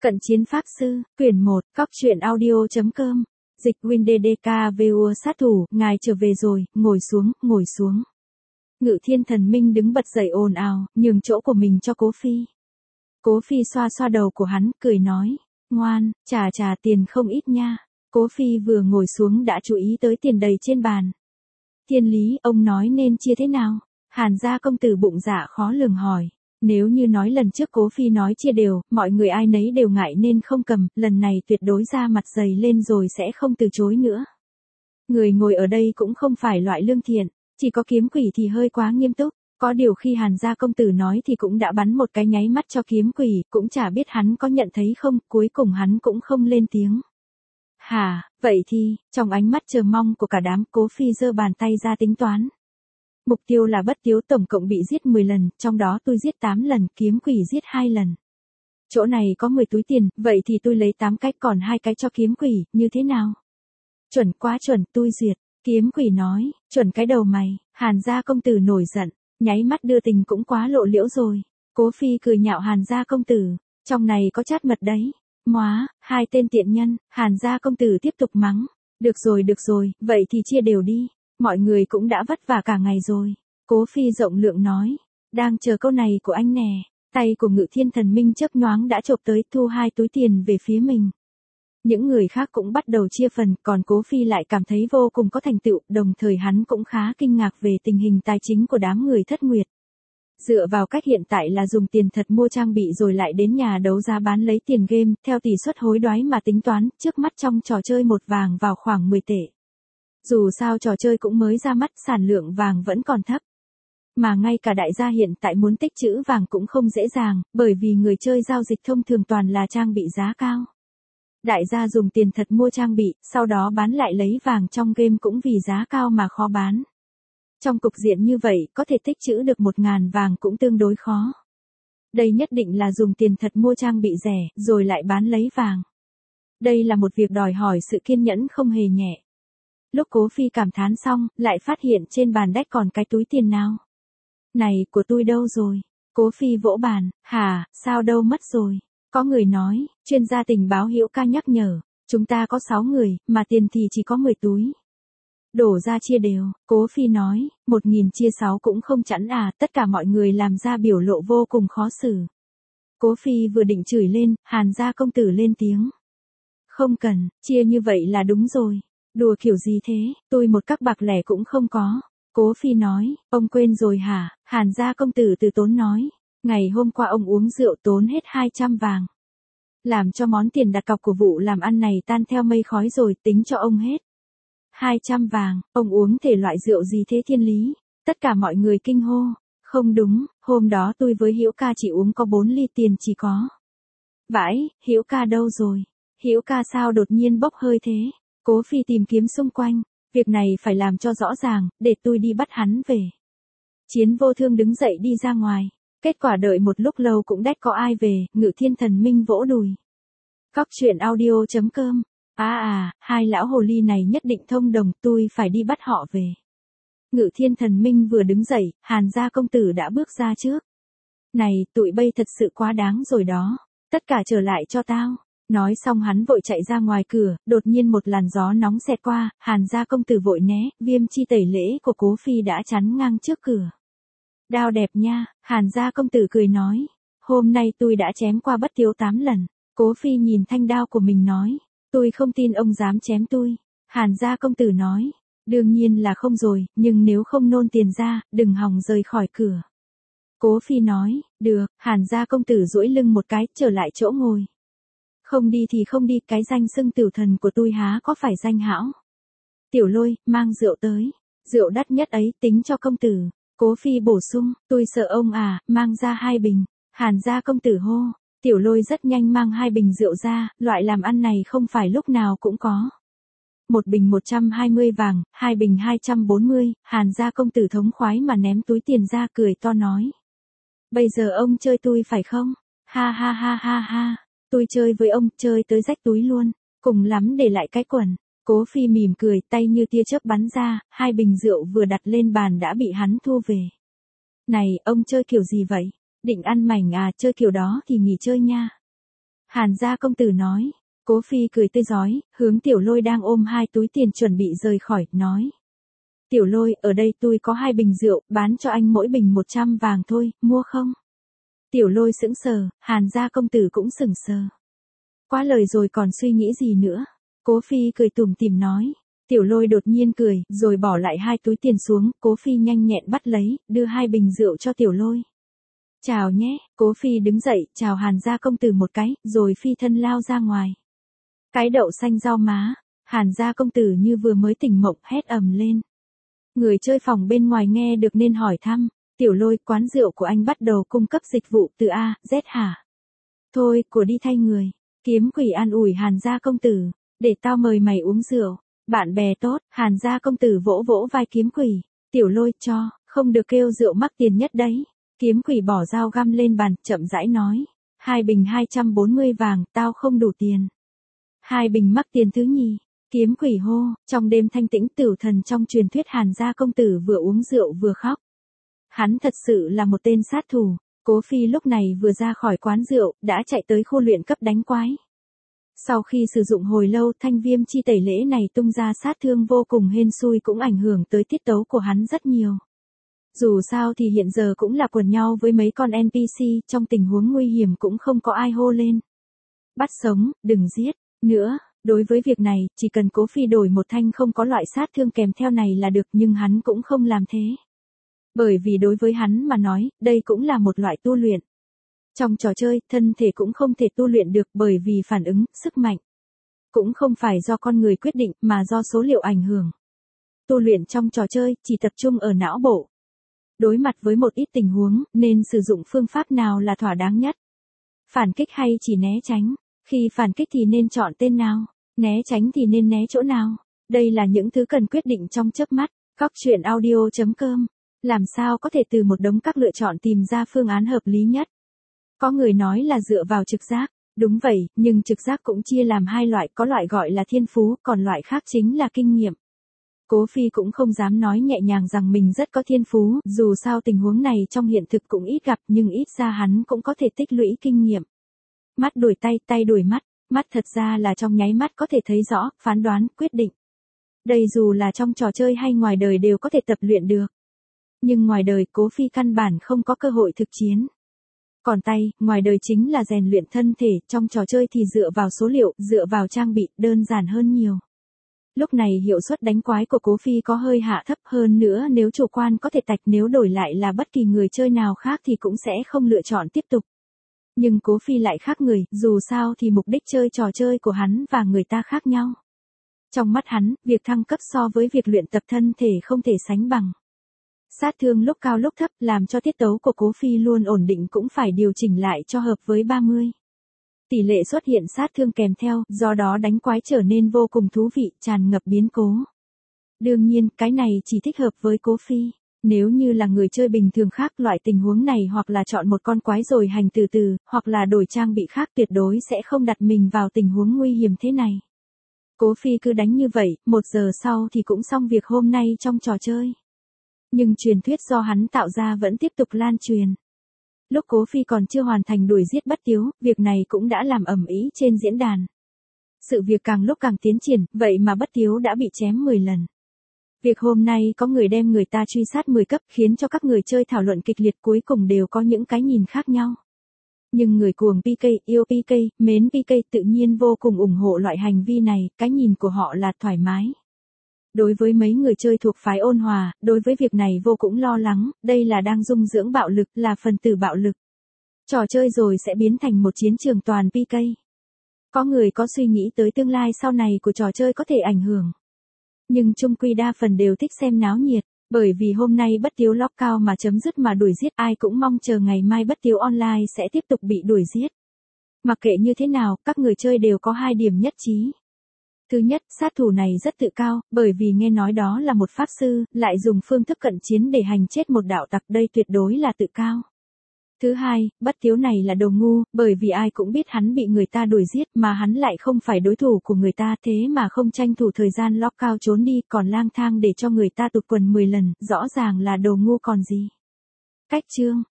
Cận chiến pháp sư, quyển 1, Cóc truyện audio.com. Dịch WinDDK vua sát thủ, ngài trở về rồi, ngồi xuống, ngồi xuống. Ngự Thiên Thần Minh đứng bật dậy ồn ào, nhường chỗ của mình cho Cố Phi. Cố Phi xoa xoa đầu của hắn, cười nói, ngoan, trả tiền không ít nha. Cố Phi vừa ngồi xuống đã chú ý tới tiền đầy trên bàn. Thiên lý, ông nói nên chia thế nào? Hàn gia công tử bụng dạ khó lường hỏi. Nếu như nói lần trước Cố Phi nói chia đều, mọi người ai nấy đều ngại nên không cầm, lần này tuyệt đối ra mặt dày lên rồi sẽ không từ chối nữa. Người ngồi ở đây cũng không phải loại lương thiện, chỉ có Kiếm Quỷ thì hơi quá nghiêm túc, có điều khi Hàn gia công tử nói thì cũng đã bắn một cái nháy mắt cho Kiếm Quỷ, cũng chả biết hắn có nhận thấy không, cuối cùng hắn cũng không lên tiếng. Hả, vậy thì, trong ánh mắt chờ mong của cả đám, Cố Phi giơ bàn tay ra tính toán. Mục tiêu là Bất Tiếu tổng cộng bị giết 10 lần, trong đó tôi giết 8 lần, Kiếm Quỷ giết 2 lần. Chỗ này có 10 túi tiền, vậy thì tôi lấy 8 cái còn 2 cái cho Kiếm Quỷ, như thế nào? Chuẩn quá chuẩn, tôi duyệt. Kiếm Quỷ nói, chuẩn cái đầu mày. Hàn gia công tử nổi giận, nháy mắt đưa tình cũng quá lộ liễu rồi. Cố Phi cười nhạo Hàn gia công tử, trong này có chát mật đấy. Móa, hai tên tiện nhân. Hàn gia công tử tiếp tục mắng. Được rồi, vậy thì chia đều đi. Mọi người cũng đã vất vả cả ngày rồi. Cố Phi rộng lượng nói. Đang chờ câu này của anh nè. Tay của Ngự Thiên Thần Minh chớp nhoáng đã chộp tới, thu 2 túi tiền về phía mình. Những người khác cũng bắt đầu chia phần, còn Cố Phi lại cảm thấy vô cùng có thành tựu, đồng thời hắn cũng khá kinh ngạc về tình hình tài chính của đám người Thất Nguyệt. Dựa vào cách hiện tại là dùng tiền thật mua trang bị rồi lại đến nhà đấu giá bán lấy tiền game, theo tỷ suất hối đoái mà tính toán, trước mắt trong trò chơi một vàng vào khoảng 10 tệ. Dù sao trò chơi cũng mới ra mắt, sản lượng vàng vẫn còn thấp. Mà ngay cả đại gia hiện tại muốn tích trữ vàng cũng không dễ dàng, bởi vì người chơi giao dịch thông thường toàn là trang bị giá cao. Đại gia dùng tiền thật mua trang bị, sau đó bán lại lấy vàng trong game cũng vì giá cao mà khó bán. Trong cục diện như vậy, có thể tích trữ được 1.000 vàng cũng tương đối khó. Đây nhất định là dùng tiền thật mua trang bị rẻ, rồi lại bán lấy vàng. Đây là một việc đòi hỏi sự kiên nhẫn không hề nhẹ. Lúc Cố Phi cảm thán xong, lại phát hiện trên bàn đách còn cái túi tiền nào. Này, của tôi đâu rồi? Cố Phi vỗ bàn, hả, sao đâu mất rồi? Có người nói, chuyên gia tình báo Hiểu Ca nhắc nhở, chúng ta có 6 người, mà tiền thì chỉ có 10 túi. Đổ ra chia đều, Cố Phi nói, 1.000 chia 6 cũng không chẵn à, tất cả mọi người làm ra biểu lộ vô cùng khó xử. Cố Phi vừa định chửi lên, Hàn gia công tử lên tiếng. Không cần, chia như vậy là đúng rồi. Đùa kiểu gì thế, tôi một các bạc lẻ cũng không có. Cố Phi nói, ông quên rồi hả? Hàn gia công tử từ tốn nói. Ngày hôm qua ông uống rượu tốn hết 200 vàng. Làm cho món tiền đặt cọc của vụ làm ăn này tan theo mây khói rồi, tính cho ông hết. 200 vàng, ông uống thể loại rượu gì thế Thiên lý? Tất cả mọi người kinh hô. Không đúng, hôm đó tôi với Hiểu Ca chỉ uống có 4 ly tiền chỉ có. Vãi, Hiểu Ca đâu rồi? Hiểu Ca sao đột nhiên bốc hơi thế? Cố Phi tìm kiếm xung quanh, việc này phải làm cho rõ ràng, để tôi đi bắt hắn về. Chiến Vô Thương đứng dậy đi ra ngoài, kết quả đợi một lúc lâu cũng đét có ai về, Ngự Thiên Thần Minh vỗ đùi. Cóc truyện audio.com. Hai lão hồ ly này nhất định thông đồng, tôi phải đi bắt họ về. Ngự Thiên Thần Minh vừa đứng dậy, Hàn gia công tử đã bước ra trước. Này, tụi bay thật sự quá đáng rồi đó, tất cả trở lại cho tao. Nói xong hắn vội chạy ra ngoài cửa, đột nhiên một làn gió nóng xẹt qua, Hàn gia công tử vội né, viêm chi tẩy lễ của Cố Phi đã chắn ngang trước cửa. Đao đẹp nha, Hàn gia công tử cười nói, hôm nay tôi đã chém qua Bất Tiếu 8 lần. Cố Phi nhìn thanh đao của mình nói, tôi không tin ông dám chém tôi. Hàn gia công tử nói, đương nhiên là không rồi, nhưng nếu không nôn tiền ra, đừng hòng rời khỏi cửa. Cố Phi nói, được. Hàn gia công tử duỗi lưng một cái, trở lại chỗ ngồi. Không đi thì không đi, cái danh xưng tiểu thần của tôi há có phải danh hão. Tiểu Lôi, mang rượu tới. Rượu đắt nhất ấy, tính cho công tử. Cố Phi bổ sung, tôi sợ ông à, mang ra 2 bình. Hàn gia công tử hô. Tiểu Lôi rất nhanh mang 2 bình rượu ra, loại làm ăn này không phải lúc nào cũng có. 1 bình 120 vàng, 2 bình 240, Hàn gia công tử thống khoái mà ném túi tiền ra cười to nói. Bây giờ ông chơi tôi phải không? Ha. Tôi chơi với ông, chơi tới rách túi luôn, cùng lắm để lại cái quần. Cố Phi mỉm cười, tay như tia chớp bắn ra, 2 bình rượu vừa đặt lên bàn đã bị hắn thu về. Này, ông chơi kiểu gì vậy? Định ăn mảnh à, chơi kiểu đó thì nghỉ chơi nha. Hàn gia công tử nói. Cố Phi cười tươi rói, hướng Tiểu Lôi đang ôm 2 túi tiền chuẩn bị rời khỏi, nói. Tiểu Lôi, ở đây tôi có 2 bình rượu, bán cho anh mỗi bình 100 vàng thôi, mua không? Tiểu Lôi sững sờ, Hàn gia công tử cũng sững sờ. Quá lời rồi còn suy nghĩ gì nữa? Cố Phi cười tủm tỉm nói. Tiểu Lôi đột nhiên cười, rồi bỏ lại 2 túi tiền xuống, Cố Phi nhanh nhẹn bắt lấy, đưa 2 bình rượu cho Tiểu Lôi. Chào nhé, Cố Phi đứng dậy, chào Hàn gia công tử một cái, rồi phi thân lao ra ngoài. Cái đậu xanh rau má, Hàn gia công tử như vừa mới tỉnh mộng hét ầm lên. Người chơi phòng bên ngoài nghe được nên hỏi thăm, Tiểu Lôi, quán rượu của anh bắt đầu cung cấp dịch vụ từ A, Z hả? Thôi, của đi thay người. Kiếm Quỷ an ủi Hàn gia công tử, để tao mời mày uống rượu. Bạn bè tốt, Hàn gia công tử vỗ vỗ vai Kiếm Quỷ. Tiểu Lôi, cho, không được kêu rượu mắc tiền nhất đấy. Kiếm Quỷ bỏ dao găm lên bàn, chậm rãi nói. 2 bình 240 vàng, tao không đủ tiền. 2 bình mắc tiền thứ nhì. Kiếm Quỷ hô, trong đêm thanh tĩnh tử thần trong truyền thuyết Hàn gia công tử vừa uống rượu vừa khóc. Hắn thật sự là một tên sát thủ. Cố Phi lúc này vừa ra khỏi quán rượu, đã chạy tới khu luyện cấp đánh quái. Sau khi sử dụng hồi lâu, thanh viêm chi tẩy lễ này tung ra sát thương vô cùng hên xui cũng ảnh hưởng tới tiết tấu của hắn rất nhiều. Dù sao thì hiện giờ cũng là quần nhau với mấy con NPC, trong tình huống nguy hiểm cũng không có ai hô lên. Bắt sống, đừng giết. Nữa, đối với việc này, chỉ cần Cố Phi đổi một thanh không có loại sát thương kèm theo này là được, nhưng hắn cũng không làm thế. Bởi vì đối với hắn mà nói, đây cũng là một loại tu luyện. Trong trò chơi, thân thể cũng không thể tu luyện được bởi vì phản ứng, sức mạnh. Cũng không phải do con người quyết định mà do số liệu ảnh hưởng. Tu luyện trong trò chơi chỉ tập trung ở não bộ. Đối mặt với một ít tình huống, nên sử dụng phương pháp nào là thỏa đáng nhất? Phản kích hay chỉ né tránh? Khi phản kích thì nên chọn tên nào? Né tránh thì nên né chỗ nào? Đây là những thứ cần quyết định trong chớp mắt. Góc truyện audio.com. Làm sao có thể từ một đống các lựa chọn tìm ra phương án hợp lý nhất? Có người nói là dựa vào trực giác. Đúng vậy, nhưng trực giác cũng chia làm 2 loại, có loại gọi là thiên phú, còn loại khác chính là kinh nghiệm. Cố Phi cũng không dám nói nhẹ nhàng rằng mình rất có thiên phú, dù sao tình huống này trong hiện thực cũng ít gặp, nhưng ít ra hắn cũng có thể tích lũy kinh nghiệm. Mắt đuổi tay, tay đuổi mắt, mắt thật ra là trong nháy mắt có thể thấy rõ, phán đoán, quyết định. Đây dù là trong trò chơi hay ngoài đời đều có thể tập luyện được. Nhưng ngoài đời Cố Phi căn bản không có cơ hội thực chiến. Còn tay, ngoài đời chính là rèn luyện thân thể, trong trò chơi thì dựa vào số liệu, dựa vào trang bị, đơn giản hơn nhiều. Lúc này hiệu suất đánh quái của Cố Phi có hơi hạ thấp hơn nữa, nếu chủ quan có thể tạch, nếu đổi lại là bất kỳ người chơi nào khác thì cũng sẽ không lựa chọn tiếp tục. Nhưng Cố Phi lại khác người, dù sao thì mục đích chơi trò chơi của hắn và người ta khác nhau. Trong mắt hắn, việc thăng cấp so với việc luyện tập thân thể không thể sánh bằng. Sát thương lúc cao lúc thấp làm cho tiết tấu của Cố Phi luôn ổn định cũng phải điều chỉnh lại cho hợp với 30. Tỷ lệ xuất hiện sát thương kèm theo, do đó đánh quái trở nên vô cùng thú vị, tràn ngập biến cố. Đương nhiên, cái này chỉ thích hợp với Cố Phi. Nếu như là người chơi bình thường khác, loại tình huống này hoặc là chọn một con quái rồi hành từ từ, hoặc là đổi trang bị khác, tuyệt đối sẽ không đặt mình vào tình huống nguy hiểm thế này. Cố Phi cứ đánh như vậy, 1 giờ sau thì cũng xong việc hôm nay trong trò chơi. Nhưng truyền thuyết do hắn tạo ra vẫn tiếp tục lan truyền. Lúc Cố Phi còn chưa hoàn thành đuổi giết Bất Tiếu, việc này cũng đã làm ầm ĩ trên diễn đàn. Sự việc càng lúc càng tiến triển, vậy mà Bất Tiếu đã bị chém 10 lần. Việc hôm nay có người đem người ta truy sát 10 cấp khiến cho các người chơi thảo luận kịch liệt, cuối cùng đều có những cái nhìn khác nhau. Nhưng người cuồng PK, yêu PK, mến PK tự nhiên vô cùng ủng hộ loại hành vi này, cái nhìn của họ là thoải mái. Đối với mấy người chơi thuộc phái ôn hòa, đối với việc này vô cùng lo lắng, đây là đang dung dưỡng bạo lực, là phần tử bạo lực. Trò chơi rồi sẽ biến thành một chiến trường toàn PK. Có người có suy nghĩ tới tương lai sau này của trò chơi có thể ảnh hưởng. Nhưng chung quy đa phần đều thích xem náo nhiệt, bởi vì hôm nay Bất Tiếu lock cao mà chấm dứt mà đuổi giết, ai cũng mong chờ ngày mai Bất Tiếu online sẽ tiếp tục bị đuổi giết. Mặc kệ như thế nào, các người chơi đều có 2 điểm nhất trí. Thứ nhất, sát thủ này rất tự cao, bởi vì nghe nói đó là một pháp sư, lại dùng phương thức cận chiến để hành chết một đạo tặc, đây tuyệt đối là tự cao. Thứ hai, Bất Tiếu này là đồ ngu, bởi vì ai cũng biết hắn bị người ta đuổi giết mà hắn lại không phải đối thủ của người ta, thế mà không tranh thủ thời gian lock cao trốn đi, còn lang thang để cho người ta tụt quần 10 lần, rõ ràng là đồ ngu còn gì. Cách chương